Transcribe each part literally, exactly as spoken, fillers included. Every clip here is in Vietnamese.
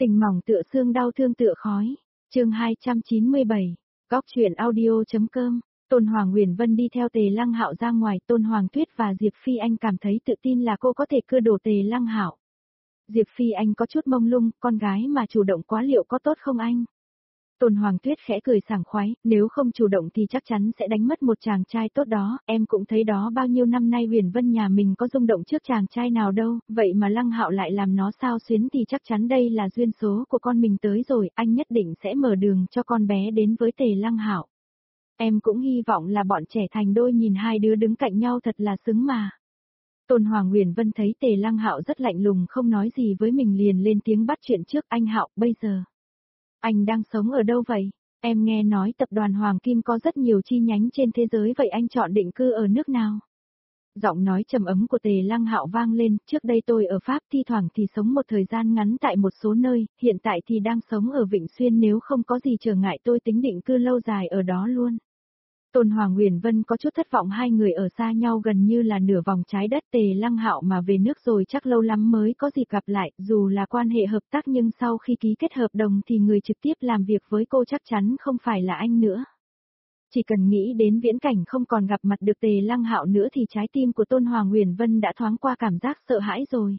Tình mỏng tựa xương đau thương tựa khói. Chương hai trăm chín mươi bảy. Góc truyện audio.com. Tôn Hoàng Huyền Vân đi theo Tề Lăng Hạo ra ngoài, Tôn Hoàng Tuyết và Diệp Phi Anh cảm thấy tự tin là cô có thể cưa đổ Tề Lăng Hạo. Diệp Phi Anh có chút mông lung, con gái mà chủ động quá liệu có tốt không anh? Tôn Hoàng Tuyết khẽ cười sảng khoái, nếu không chủ động thì chắc chắn sẽ đánh mất một chàng trai tốt đó, em cũng thấy đó, bao nhiêu năm nay Huyền Vân nhà mình có rung động trước chàng trai nào đâu, vậy mà Lăng Hạo lại làm nó sao xuyến thì chắc chắn đây là duyên số của con mình tới rồi, anh nhất định sẽ mở đường cho con bé đến với Tề Lăng Hạo. Em cũng hy vọng là bọn trẻ thành đôi, nhìn hai đứa đứng cạnh nhau thật là xứng mà. Tôn Hoàng Huyền Vân thấy Tề Lăng Hạo rất lạnh lùng không nói gì với mình liền lên tiếng bắt chuyện trước, anh Hạo, bây giờ anh đang sống ở đâu vậy? Em nghe nói tập đoàn Hoàng Kim có rất nhiều chi nhánh trên thế giới, vậy anh chọn định cư ở nước nào? Giọng nói trầm ấm của Tề Lăng Hạo vang lên, trước đây tôi ở Pháp, thi thoảng thì sống một thời gian ngắn tại một số nơi, hiện tại thì đang sống ở Vịnh Xuyên, nếu không có gì trở ngại tôi tính định cư lâu dài ở đó luôn. Tôn Hoàng Huyền Vân có chút thất vọng, hai người ở xa nhau gần như là nửa vòng trái đất, Tề Lăng Hạo mà về nước rồi chắc lâu lắm mới có dịp gặp lại, dù là quan hệ hợp tác nhưng sau khi ký kết hợp đồng thì người trực tiếp làm việc với cô chắc chắn không phải là anh nữa. Chỉ cần nghĩ đến viễn cảnh không còn gặp mặt được Tề Lăng Hạo nữa thì trái tim của Tôn Hoàng Huyền Vân đã thoáng qua cảm giác sợ hãi rồi.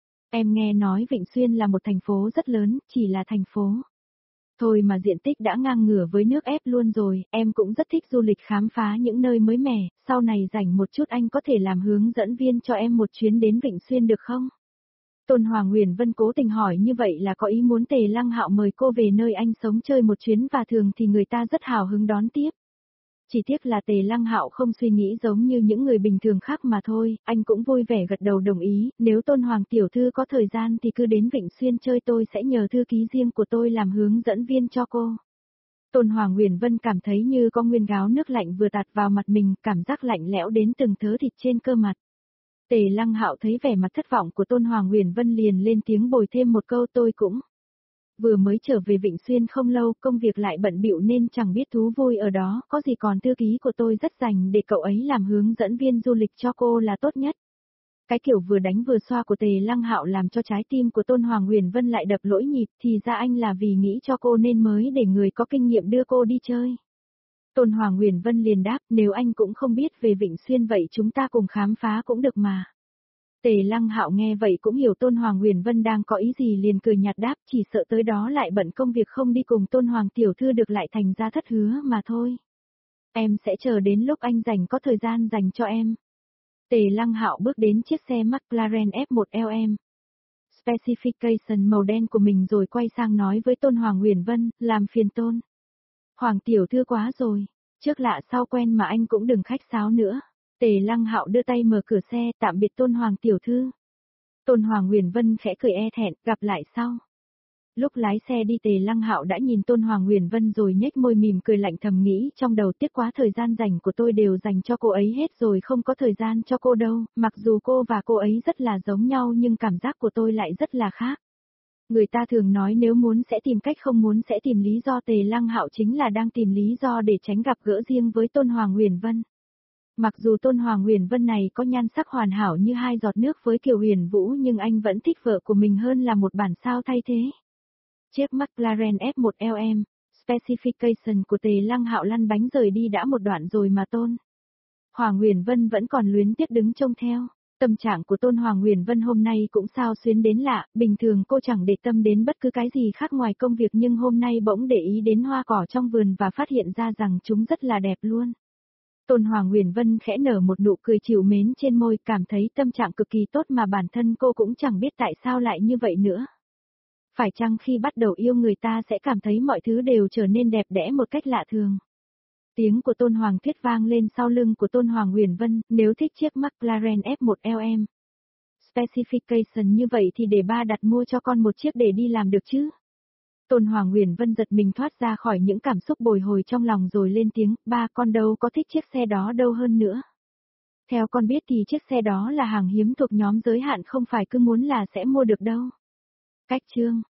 Em nghe nói Vịnh Xuyên là một thành phố rất lớn, chỉ là thành phố thôi mà diện tích đã ngang ngửa với nước ép luôn rồi, em cũng rất thích du lịch khám phá những nơi mới mẻ, sau này rảnh một chút anh có thể làm hướng dẫn viên cho em một chuyến đến Vịnh Xuyên được không? Tôn Hoàng Huyền Vân cố tình hỏi như vậy là có ý muốn Tề Lăng Hạo mời cô về nơi anh sống chơi một chuyến, và thường thì người ta rất hào hứng đón tiếp. Chỉ tiếc là Tề Lăng Hạo không suy nghĩ giống như những người bình thường khác mà thôi, anh cũng vui vẻ gật đầu đồng ý, nếu Tôn Hoàng tiểu thư có thời gian thì cứ đến Vịnh Xuyên chơi, tôi sẽ nhờ thư ký riêng của tôi làm hướng dẫn viên cho cô. Tôn Hoàng Huyền Vân cảm thấy như có nguyên gáo nước lạnh vừa tạt vào mặt mình, cảm giác lạnh lẽo đến từng thớ thịt trên cơ mặt. Tề Lăng Hạo thấy vẻ mặt thất vọng của Tôn Hoàng Huyền Vân liền lên tiếng bồi thêm một câu, tôi cũng vừa mới trở về Vịnh Xuyên không lâu, công việc lại bận bịu nên chẳng biết thú vui ở đó, có gì còn thư ký của tôi rất rành để cậu ấy làm hướng dẫn viên du lịch cho cô là tốt nhất. Cái kiểu vừa đánh vừa xoa của Tề Lăng Hạo làm cho trái tim của Tôn Hoàng Huyền Vân lại đập lỗi nhịp, thì ra anh là vì nghĩ cho cô nên mới để người có kinh nghiệm đưa cô đi chơi. Tôn Hoàng Huyền Vân liền đáp, nếu anh cũng không biết về Vịnh Xuyên vậy chúng ta cùng khám phá cũng được mà. Tề Lăng Hạo nghe vậy cũng hiểu Tôn Hoàng Huyền Vân đang có ý gì liền cười nhạt đáp, chỉ sợ tới đó lại bận công việc không đi cùng Tôn Hoàng tiểu thư được lại thành ra thất hứa mà thôi. Em sẽ chờ đến lúc anh rảnh có thời gian dành cho em. Tề Lăng Hạo bước đến chiếc xe McLaren F một L M Specification màu đen của mình rồi quay sang nói với Tôn Hoàng Huyền Vân, làm phiền Tôn Hoàng tiểu thư quá rồi, trước lạ sau quen mà anh cũng đừng khách sáo nữa. Tề Lăng Hạo đưa tay mở cửa xe, tạm biệt Tôn Hoàng tiểu thư. Tôn Hoàng Huyền Vân khẽ cười e thẹn, gặp lại sau. Lúc lái xe đi Tề Lăng Hạo đã nhìn Tôn Hoàng Huyền Vân rồi nhếch môi mỉm cười lạnh, thầm nghĩ trong đầu, tiếc quá thời gian rảnh của tôi đều dành cho cô ấy hết rồi, không có thời gian cho cô đâu, mặc dù cô và cô ấy rất là giống nhau nhưng cảm giác của tôi lại rất là khác. Người ta thường nói nếu muốn sẽ tìm cách, không muốn sẽ tìm lý do, Tề Lăng Hạo chính là đang tìm lý do để tránh gặp gỡ riêng với Tôn Hoàng Huyền Vân. Mặc dù Tôn Hoàng Huyền Vân này có nhan sắc hoàn hảo như hai giọt nước với Kiều Huyền Vũ nhưng anh vẫn thích vợ của mình hơn là một bản sao thay thế. Chiếc McLaren F một L M Specification của Tề Lăng Hạo lăn bánh rời đi đã một đoạn rồi mà Tôn Hoàng Huyền Vân vẫn còn luyến tiếc đứng trông theo. Tâm trạng của Tôn Hoàng Huyền Vân hôm nay cũng sao xuyến đến lạ, bình thường cô chẳng để tâm đến bất cứ cái gì khác ngoài công việc nhưng hôm nay bỗng để ý đến hoa cỏ trong vườn và phát hiện ra rằng chúng rất là đẹp luôn. Tôn Hoàng Huyền Vân khẽ nở một nụ cười trìu mến trên môi, cảm thấy tâm trạng cực kỳ tốt mà bản thân cô cũng chẳng biết tại sao lại như vậy nữa. Phải chăng khi bắt đầu yêu người ta sẽ cảm thấy mọi thứ đều trở nên đẹp đẽ một cách lạ thường? Tiếng của Tôn Hoàng Tuyết vang lên sau lưng của Tôn Hoàng Huyền Vân, nếu thích chiếc McLaren F một L M Specification như vậy thì để ba đặt mua cho con một chiếc để đi làm được chứ? Tôn Hoàng Huyền Vân giật mình thoát ra khỏi những cảm xúc bồi hồi trong lòng rồi lên tiếng, ba con đâu có thích chiếc xe đó đâu, hơn nữa. Theo con biết thì chiếc xe đó là hàng hiếm thuộc nhóm giới hạn, không phải cứ muốn là sẽ mua được đâu. Cách chương